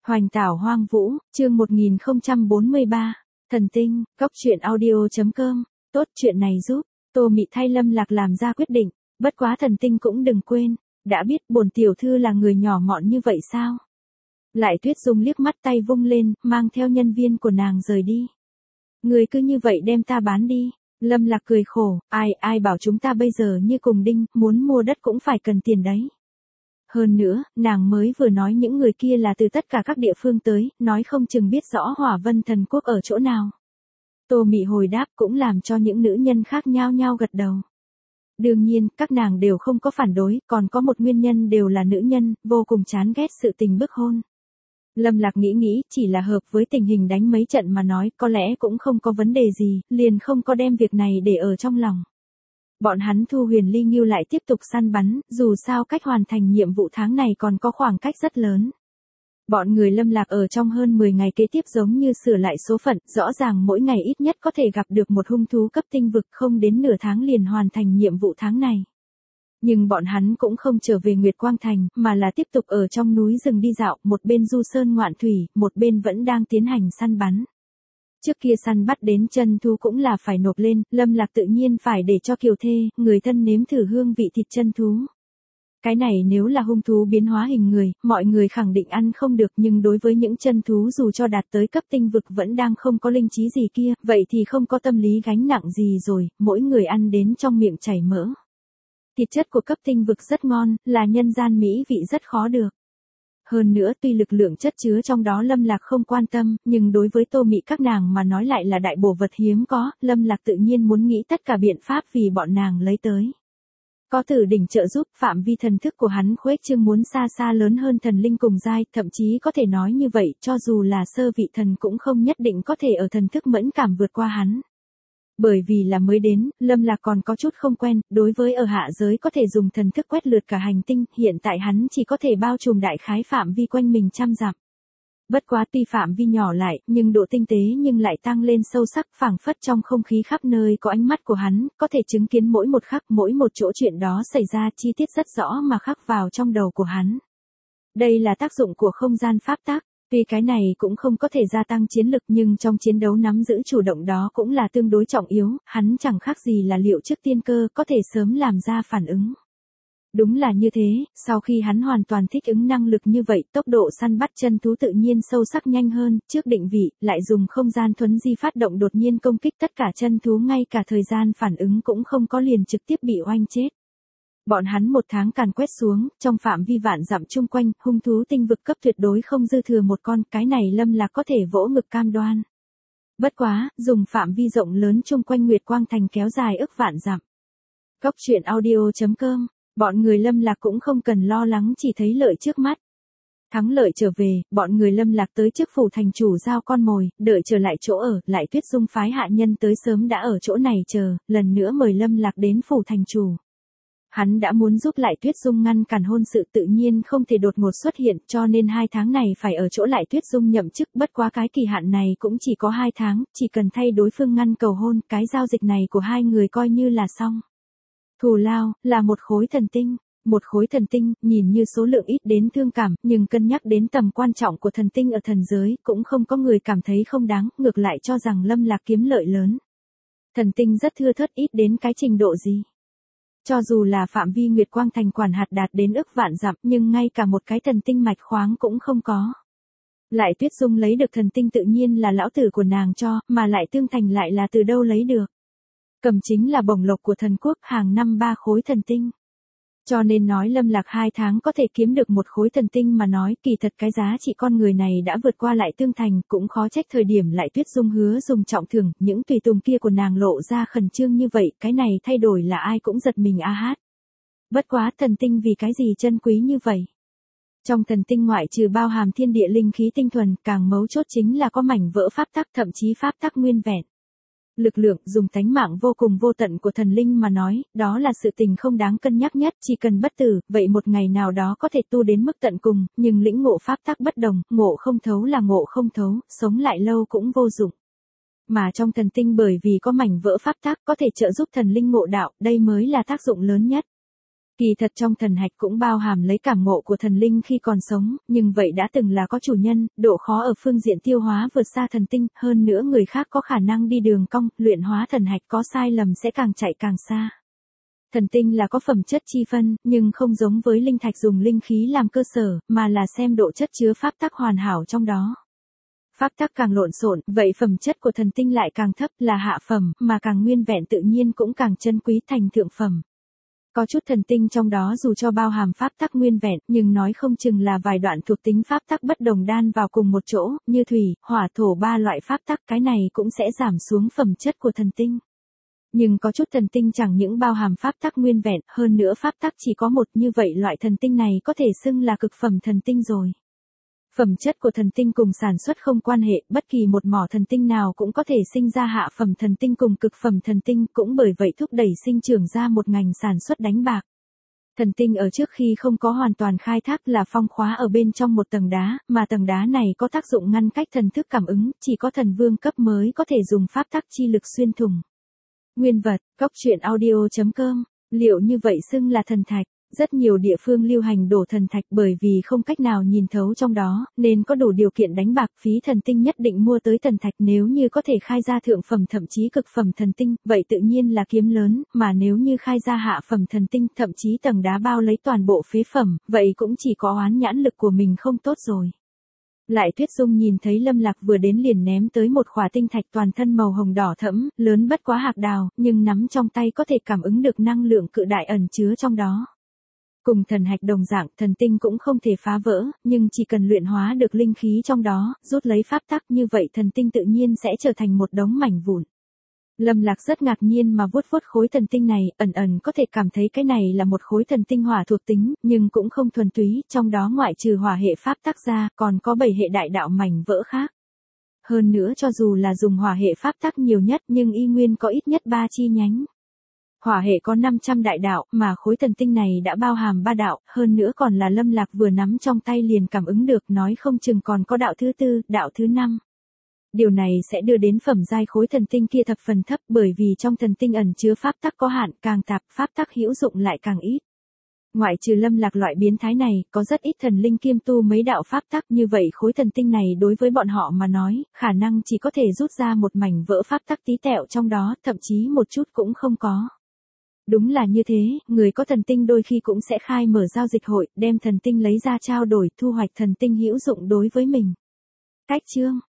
Hoành tảo hoang vũ, chương 1043, thần tinh, góc truyện audio.com, tốt chuyện này giúp, Tô Mị thay Lâm Lạc làm ra quyết định, bất quá thần tinh cũng đừng quên, đã biết bổn tiểu thư là người nhỏ mọn như vậy sao? Lại Tuyết Dung liếc mắt tay vung lên, mang theo nhân viên của nàng rời đi. Người cứ như vậy đem ta bán đi. Lâm Lạc cười khổ, ai bảo chúng ta bây giờ như cùng đinh, muốn mua đất cũng phải cần tiền đấy. Hơn nữa, nàng mới vừa nói những người kia là từ tất cả các địa phương tới, nói không chừng biết rõ Hỏa Vân Thần Quốc ở chỗ nào. Tô Mị hồi đáp cũng làm cho những nữ nhân khác nhao nhao gật đầu. Đương nhiên, các nàng đều không có phản đối, còn có một nguyên nhân đều là nữ nhân, vô cùng chán ghét sự tình bức hôn. Lâm Lạc nghĩ, chỉ là hợp với tình hình đánh mấy trận mà nói, có lẽ cũng không có vấn đề gì, liền không có đem việc này để ở trong lòng. Bọn hắn thu Huyền Ly Ngưu lại tiếp tục săn bắn, dù sao cách hoàn thành nhiệm vụ tháng này còn có khoảng cách rất lớn. Bọn người Lâm Lạc ở trong hơn 10 ngày kế tiếp giống như sửa lại số phận, rõ ràng mỗi ngày ít nhất có thể gặp được một hung thú cấp tinh vực, không đến nửa tháng liền hoàn thành nhiệm vụ tháng này. Nhưng bọn hắn cũng không trở về Nguyệt Quang Thành, mà là tiếp tục ở trong núi rừng đi dạo, một bên du sơn ngoạn thủy, một bên vẫn đang tiến hành săn bắn. Trước kia săn bắt đến chân thú cũng là phải nộp lên, Lâm Lạc tự nhiên phải để cho kiều thê, người thân nếm thử hương vị thịt chân thú. Cái này nếu là hung thú biến hóa hình người, mọi người khẳng định ăn không được, nhưng đối với những chân thú dù cho đạt tới cấp tinh vực vẫn đang không có linh trí gì kia, vậy thì không có tâm lý gánh nặng gì rồi, mỗi người ăn đến trong miệng chảy mỡ. Thịt chất của cấp tinh vực rất ngon, là nhân gian mỹ vị rất khó được. Hơn nữa tuy lực lượng chất chứa trong đó Lâm Lạc không quan tâm, nhưng đối với Tô Mị các nàng mà nói lại là đại bổ vật hiếm có, Lâm Lạc tự nhiên muốn nghĩ tất cả biện pháp vì bọn nàng lấy tới. Có Tử Đỉnh trợ giúp, phạm vi thần thức của hắn khuếch trương muốn xa xa lớn hơn thần linh cùng giai, thậm chí có thể nói như vậy, cho dù là sơ vị thần cũng không nhất định có thể ở thần thức mẫn cảm vượt qua hắn. Bởi vì là mới đến, Lâm Lạc còn có chút không quen, đối với ở hạ giới có thể dùng thần thức quét lượt cả hành tinh, hiện tại hắn chỉ có thể bao trùm đại khái phạm vi quanh mình 100 dặm. Bất quá tuy phạm vi nhỏ lại, nhưng độ tinh tế nhưng lại tăng lên sâu sắc, phảng phất trong không khí khắp nơi có ánh mắt của hắn, có thể chứng kiến mỗi một khắc, mỗi một chỗ chuyện đó xảy ra chi tiết rất rõ mà khắc vào trong đầu của hắn. Đây là tác dụng của không gian pháp tắc. Tuy cái này cũng không có thể gia tăng chiến lực nhưng trong chiến đấu nắm giữ chủ động đó cũng là tương đối trọng yếu, hắn chẳng khác gì là liệu trước tiên cơ, có thể sớm làm ra phản ứng. Đúng là như thế, sau khi hắn hoàn toàn thích ứng năng lực như vậy, tốc độ săn bắt chân thú tự nhiên sâu sắc nhanh hơn, trước định vị, lại dùng không gian thuấn di phát động đột nhiên công kích tất cả chân thú, ngay cả thời gian phản ứng cũng không có, liền trực tiếp bị oanh chết. Bọn hắn một tháng càn quét xuống, trong phạm vi vạn dặm chung quanh, hung thú tinh vực cấp tuyệt đối không dư thừa một con, cái này Lâm Lạc có thể vỗ ngực cam đoan. Bất quá, dùng phạm vi rộng lớn chung quanh Nguyệt Quang Thành kéo dài ức vạn dặm. Góc truyện audio.com, bọn người Lâm Lạc cũng không cần lo lắng, chỉ thấy lợi trước mắt. Thắng lợi trở về, bọn người Lâm Lạc tới trước phủ thành chủ giao con mồi, đợi trở lại chỗ ở, lại Tuyết Dung phái hạ nhân tới sớm đã ở chỗ này chờ, lần nữa mời Lâm Lạc đến phủ thành chủ. Hắn đã muốn giúp lại Tuyết Dung ngăn cản hôn sự, tự nhiên không thể đột ngột xuất hiện, cho nên 2 tháng này phải ở chỗ lại Tuyết Dung nhậm chức, bất quá cái kỳ hạn này cũng chỉ có 2 tháng, chỉ cần thay đối phương ngăn cầu hôn, cái giao dịch này của hai người coi như là xong. Thù lao, là một khối thần tinh. Một khối thần tinh, nhìn như số lượng ít đến thương cảm, nhưng cân nhắc đến tầm quan trọng của thần tinh ở thần giới, cũng không có người cảm thấy không đáng, ngược lại cho rằng Lâm Lạc kiếm lợi lớn. Thần tinh rất thưa thớt, ít đến cái trình độ gì. Cho dù là phạm vi Nguyệt Quang Thành quản hạt đạt đến ức vạn dặm, nhưng ngay cả một cái thần tinh mạch khoáng cũng không có. Lại Tuyết Dung lấy được thần tinh tự nhiên là lão tử của nàng cho, mà lại Tương Thành lại là từ đâu lấy được. Cầm chính là bổng lộc của thần quốc, hàng năm 3 khối thần tinh. Cho nên nói Lâm Lạc 2 tháng có thể kiếm được một khối thần tinh mà nói, kỳ thật cái giá trị con người này đã vượt qua lại Tương Thành, cũng khó trách thời điểm lại Tuyết Dung hứa dùng trọng thưởng, những tùy tùng kia của nàng lộ ra khẩn trương như vậy, cái này thay đổi là ai cũng giật mình a hát. Bất quá thần tinh vì cái gì chân quý như vậy? Trong thần tinh ngoại trừ bao hàm thiên địa linh khí tinh thuần, càng mấu chốt chính là có mảnh vỡ pháp tắc, thậm chí pháp tắc nguyên vẹn. Lực lượng dùng tánh mạng vô cùng vô tận của thần linh mà nói, đó là sự tình không đáng cân nhắc nhất, chỉ cần bất tử, vậy một ngày nào đó có thể tu đến mức tận cùng, nhưng lĩnh ngộ pháp tắc bất đồng, ngộ không thấu là ngộ không thấu, sống lại lâu cũng vô dụng. Mà trong thần tinh bởi vì có mảnh vỡ pháp tắc có thể trợ giúp thần linh ngộ đạo, đây mới là tác dụng lớn nhất. Kỳ thật trong thần hạch cũng bao hàm lấy cảm ngộ của thần linh khi còn sống, nhưng vậy đã từng là có chủ nhân, độ khó ở phương diện tiêu hóa vượt xa thần tinh, hơn nữa người khác có khả năng đi đường cong, luyện hóa thần hạch có sai lầm sẽ càng chạy càng xa. Thần tinh là có phẩm chất chi phân, nhưng không giống với linh thạch dùng linh khí làm cơ sở, mà là xem độ chất chứa pháp tắc hoàn hảo trong đó. Pháp tắc càng lộn xộn, vậy phẩm chất của thần tinh lại càng thấp, là hạ phẩm, mà càng nguyên vẹn tự nhiên cũng càng chân quý thành thượng phẩm. Có chút thần tinh trong đó dù cho bao hàm pháp tắc nguyên vẹn, nhưng nói không chừng là vài đoạn thuộc tính pháp tắc bất đồng đan vào cùng một chỗ, như thủy, hỏa, thổ ba loại pháp tắc, cái này cũng sẽ giảm xuống phẩm chất của thần tinh. Nhưng có chút thần tinh chẳng những bao hàm pháp tắc nguyên vẹn, hơn nữa pháp tắc chỉ có một, như vậy loại thần tinh này có thể xưng là cực phẩm thần tinh rồi. Phẩm chất của thần tinh cùng sản xuất không quan hệ, bất kỳ một mỏ thần tinh nào cũng có thể sinh ra hạ phẩm thần tinh cùng cực phẩm thần tinh, cũng bởi vậy thúc đẩy sinh trưởng ra một ngành sản xuất đánh bạc. Thần tinh ở trước khi không có hoàn toàn khai thác là phong khóa ở bên trong một tầng đá, mà tầng đá này có tác dụng ngăn cách thần thức cảm ứng, chỉ có thần vương cấp mới có thể dùng pháp tắc chi lực xuyên thủng. Nguyên vật, goctruyện.audio.com, liệu như vậy xưng là thần thạch? Rất nhiều địa phương lưu hành đổ thần thạch bởi vì không cách nào nhìn thấu trong đó, nên có đủ điều kiện đánh bạc phí thần tinh nhất định mua tới thần thạch, nếu như có thể khai ra thượng phẩm thậm chí cực phẩm thần tinh, vậy tự nhiên là kiếm lớn, mà nếu như khai ra hạ phẩm thần tinh, thậm chí tầng đá bao lấy toàn bộ phế phẩm, vậy cũng chỉ có oán nhãn lực của mình không tốt rồi. Lại Tuyết Dung nhìn thấy Lâm Lạc vừa đến liền ném tới một khỏa tinh thạch toàn thân màu hồng đỏ thẫm, lớn bất quá hạt đào, nhưng nắm trong tay có thể cảm ứng được năng lượng cự đại ẩn chứa trong đó. Cùng thần hạch đồng dạng, thần tinh cũng không thể phá vỡ, nhưng chỉ cần luyện hóa được linh khí trong đó, rút lấy pháp tắc, như vậy thần tinh tự nhiên sẽ trở thành một đống mảnh vụn. Lâm Lạc rất ngạc nhiên mà vuốt vuốt khối thần tinh này, ẩn ẩn có thể cảm thấy cái này là một khối thần tinh hỏa thuộc tính, nhưng cũng không thuần túy, trong đó ngoại trừ hỏa hệ pháp tắc ra, còn có 7 hệ đại đạo mảnh vỡ khác. Hơn nữa cho dù là dùng hỏa hệ pháp tắc nhiều nhất nhưng y nguyên có ít nhất 3 chi nhánh. Hỏa hệ có 500 đại đạo, mà khối thần tinh này đã bao hàm 3 đạo, hơn nữa còn là Lâm Lạc vừa nắm trong tay liền cảm ứng được, nói không chừng còn có đạo thứ 4, đạo thứ 5. Điều này sẽ đưa đến phẩm giai khối thần tinh kia thập phần thấp, bởi vì trong thần tinh ẩn chứa pháp tắc có hạn, càng tạp, pháp tắc hữu dụng lại càng ít. Ngoại trừ Lâm Lạc loại biến thái này, có rất ít thần linh kiêm tu mấy đạo pháp tắc, như vậy khối thần tinh này đối với bọn họ mà nói, khả năng chỉ có thể rút ra một mảnh vỡ pháp tắc tí tẹo trong đó, thậm chí một chút cũng không có. Đúng là như thế, người có thần tinh đôi khi cũng sẽ khai mở giao dịch hội, đem thần tinh lấy ra trao đổi, thu hoạch thần tinh hữu dụng đối với mình. Cách chương